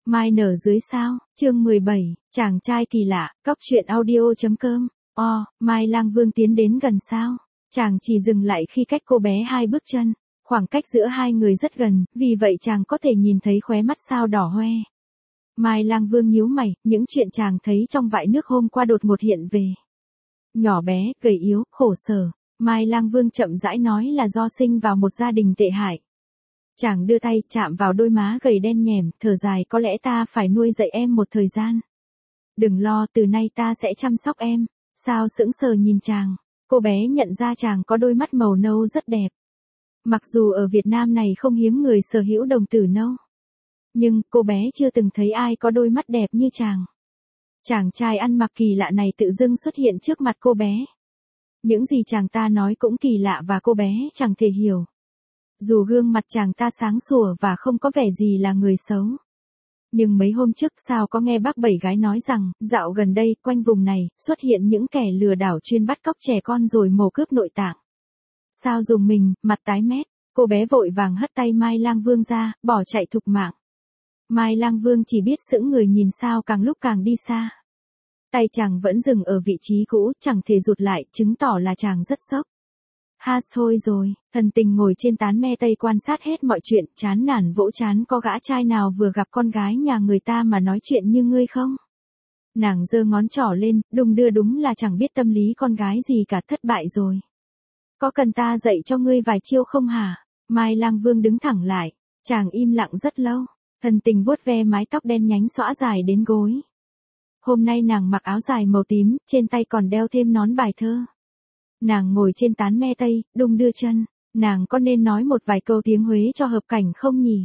Mai nở dưới sao, chương 17, chàng trai kỳ lạ, cóc truyện audio.com. Mai Lang Vương tiến đến gần sao? Chàng chỉ dừng lại khi cách cô bé 2 bước chân. Khoảng cách giữa hai người rất gần, vì vậy chàng có thể nhìn thấy khóe mắt sao đỏ hoe. Mai Lang Vương nhíu mày, những chuyện chàng thấy trong vại nước hôm qua đột ngột hiện về. Nhỏ bé, gầy yếu, khổ sở. Mai Lang Vương chậm rãi nói là do sinh vào một gia đình tệ hại. Chàng đưa tay chạm vào đôi má gầy đen nhẻm, thở dài, có lẽ ta phải nuôi dạy em một thời gian. Đừng lo, từ nay ta sẽ chăm sóc em. Sao sững sờ nhìn chàng, cô bé nhận ra chàng có đôi mắt màu nâu rất đẹp. Mặc dù ở Việt Nam này không hiếm người sở hữu đồng tử nâu, nhưng cô bé chưa từng thấy ai có đôi mắt đẹp như chàng. Chàng trai ăn mặc kỳ lạ này tự dưng xuất hiện trước mặt cô bé. Những gì chàng ta nói cũng kỳ lạ và cô bé chẳng thể hiểu. Dù gương mặt chàng ta sáng sủa và không có vẻ gì là người xấu. Nhưng mấy hôm trước sao có nghe bác Bảy Gái nói rằng, dạo gần đây, quanh vùng này, xuất hiện những kẻ lừa đảo chuyên bắt cóc trẻ con rồi mổ cướp nội tạng. Sao dùng mình, mặt tái mét, cô bé vội vàng hất tay Mai Lang Vương ra, bỏ chạy thục mạng. Mai Lang Vương chỉ biết sững người nhìn sao càng lúc càng đi xa. Tay chàng vẫn dừng ở vị trí cũ, chẳng thể rụt lại, chứng tỏ là chàng rất sốc. Thôi rồi, thần tình ngồi trên tán me tây quan sát hết mọi chuyện, chán nản vỗ chán, có gã trai nào vừa gặp con gái nhà người ta mà nói chuyện như ngươi không? Nàng giơ ngón trỏ lên, đung đưa, đúng là chẳng biết tâm lý con gái gì cả, thất bại rồi. Có cần ta dạy cho ngươi vài chiêu không hả? Mai Lang Vương đứng thẳng lại, chàng im lặng rất lâu, thần tình vuốt ve mái tóc đen nhánh xõa dài đến gối. Hôm nay nàng mặc áo dài màu tím, trên tay còn đeo thêm nón bài thơ. Nàng ngồi trên tán me tây, đung đưa chân, nàng có nên nói một vài câu tiếng Huế cho hợp cảnh không nhỉ?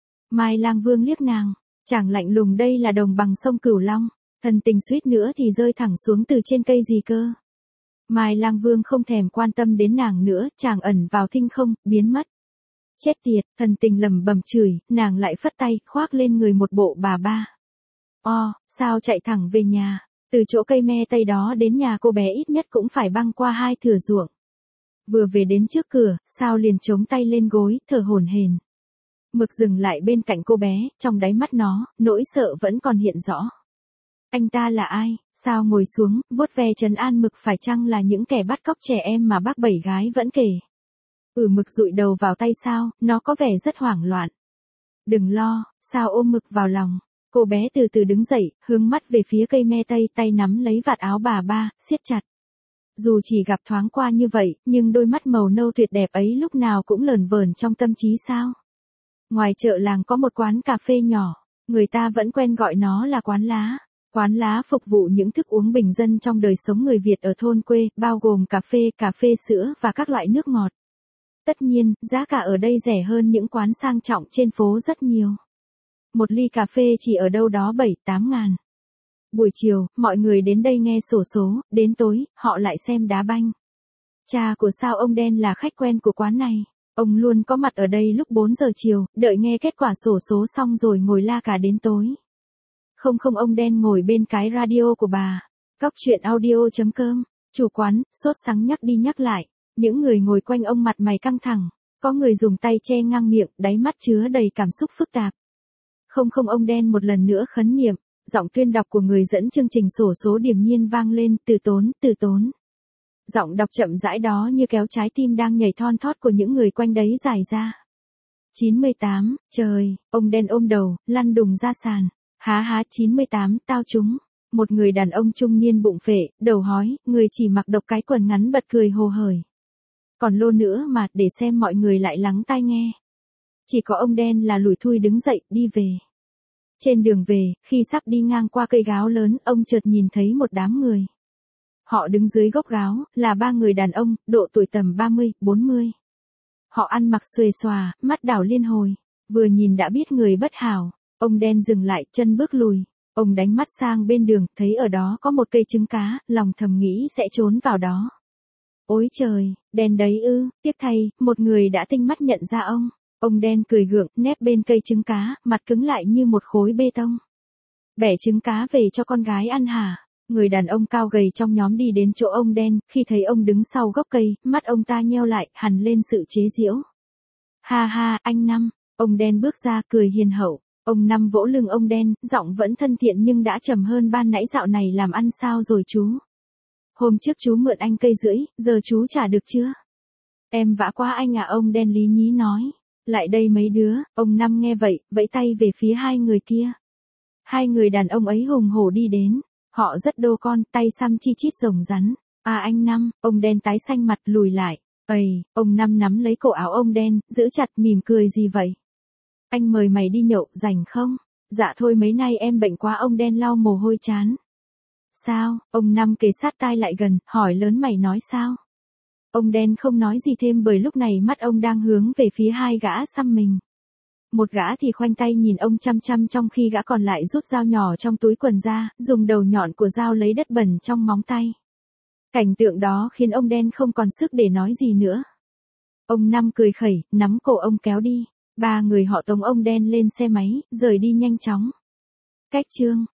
Mai Lang Vương liếc nàng, chàng lạnh lùng, đây là đồng bằng sông Cửu Long, thần tình suýt nữa thì rơi thẳng xuống từ trên cây gì cơ. Mai Lang Vương không thèm quan tâm đến nàng nữa, chàng ẩn vào thinh không, biến mất. Chết tiệt, thần tình lẩm bẩm chửi, nàng lại phất tay, khoác lên người một bộ bà ba. Sao chạy thẳng về nhà? Từ chỗ cây me tây đó đến nhà cô bé ít nhất cũng phải băng qua 2 thửa ruộng. Vừa về đến trước cửa, sao liền chống tay lên gối, thở hổn hển. Mực dừng lại bên cạnh cô bé, trong đáy mắt nó, nỗi sợ vẫn còn hiện rõ. Anh ta là ai? Sao ngồi xuống, vuốt ve trấn an Mực, phải chăng là những kẻ bắt cóc trẻ em mà bác Bảy Gái vẫn kể? Mực dụi đầu vào tay sao, nó có vẻ rất hoảng loạn. Đừng lo, sao ôm Mực vào lòng. Cô bé từ từ đứng dậy, hướng mắt về phía cây me tây, tay nắm lấy vạt áo bà ba, siết chặt. Dù chỉ gặp thoáng qua như vậy, nhưng đôi mắt màu nâu tuyệt đẹp ấy lúc nào cũng lởn vởn trong tâm trí sao. Ngoài chợ làng có một quán cà phê nhỏ, người ta vẫn quen gọi nó là quán lá. Quán lá phục vụ những thức uống bình dân trong đời sống người Việt ở thôn quê, bao gồm cà phê sữa và các loại nước ngọt. Tất nhiên, giá cả ở đây rẻ hơn những quán sang trọng trên phố rất nhiều. Một ly cà phê chỉ ở đâu đó 7-8 ngàn. Buổi chiều, mọi người đến đây nghe xổ số, đến tối, họ lại xem đá banh. Cha của Sao ông Đen là khách quen của quán này. Ông luôn có mặt ở đây lúc 4 giờ chiều, đợi nghe kết quả xổ số xong rồi ngồi la cả đến tối. Không, ông Đen ngồi bên cái radio của bà. Cóc truyện audio.com. Chủ quán, sốt sắng nhắc đi nhắc lại. Những người ngồi quanh ông mặt mày căng thẳng. Có người dùng tay che ngang miệng, đáy mắt chứa đầy cảm xúc phức tạp. Không, ông Đen một lần nữa khấn niệm, giọng tuyên đọc của người dẫn chương trình xổ số điềm nhiên vang lên, từ tốn. Giọng đọc chậm rãi đó như kéo trái tim đang nhảy thon thót của những người quanh đấy dài ra. 98, trời, ông Đen ôm đầu, lăn đùng ra sàn. Há 98, tao trúng. Một người đàn ông trung niên bụng phệ, đầu hói, người chỉ mặc độc cái quần ngắn bật cười hồ hởi. Còn lô nữa mà, để xem mọi người lại lắng tai nghe. Chỉ có ông Đen là lủi thủi đứng dậy, đi về. Trên đường về, khi sắp đi ngang qua cây gáo lớn, ông chợt nhìn thấy một đám người. Họ đứng dưới gốc gáo, là 3 người đàn ông, độ tuổi tầm 30-40. Họ ăn mặc xuề xòa, mắt đảo liên hồi. Vừa nhìn đã biết người bất hảo. Ông Đen dừng lại, chân bước lùi. Ông đánh mắt sang bên đường, thấy ở đó có một cây trứng cá, lòng thầm nghĩ sẽ trốn vào đó. Ôi trời, đen đấy ư, tiếc thay, một người đã tinh mắt nhận ra ông. Ông Đen cười gượng, nép bên cây trứng cá, mặt cứng lại như một khối bê tông. Bẻ trứng cá về cho con gái ăn hả? Người đàn ông cao gầy trong nhóm đi đến chỗ ông Đen, khi thấy ông đứng sau gốc cây, mắt ông ta nheo lại, hằn lên sự chế giễu. Ha, anh Năm. Ông Đen bước ra, cười hiền hậu. Ông Năm vỗ lưng ông đen, giọng vẫn thân thiện nhưng đã trầm hơn ban nãy. Dạo này làm ăn sao rồi chú? Hôm trước chú mượn anh cây rưỡi, giờ chú trả được chưa? Em vã quá anh à, ông đen lý nhí nói. Lại đây mấy đứa. Ông Năm nghe vậy, vẫy tay về phía hai người kia. Hai người đàn ông ấy hùng hổ đi đến. Họ rất đô con, tay xăm chi chít rồng rắn. À anh Năm, ông đen tái xanh mặt lùi lại. Ây, ông Năm nắm lấy cổ áo ông đen, giữ chặt mỉm cười. Gì vậy? Anh mời mày đi nhậu, rảnh không? Dạ thôi mấy nay em bệnh quá. Ông đen lau mồ hôi chán. Sao? Ông Năm kề sát tai lại gần, hỏi lớn. Mày nói sao? Ông đen không nói gì thêm bởi lúc này mắt ông đang hướng về phía hai gã xăm mình. Một gã thì khoanh tay nhìn ông chăm chăm, trong khi gã còn lại rút dao nhỏ trong túi quần ra, dùng đầu nhọn của dao lấy đất bẩn trong móng tay. Cảnh tượng đó khiến ông đen không còn sức để nói gì nữa. Ông Năm cười khẩy, nắm cổ ông kéo đi. Ba người họ tống ông đen lên xe máy, rời đi nhanh chóng. Cách chương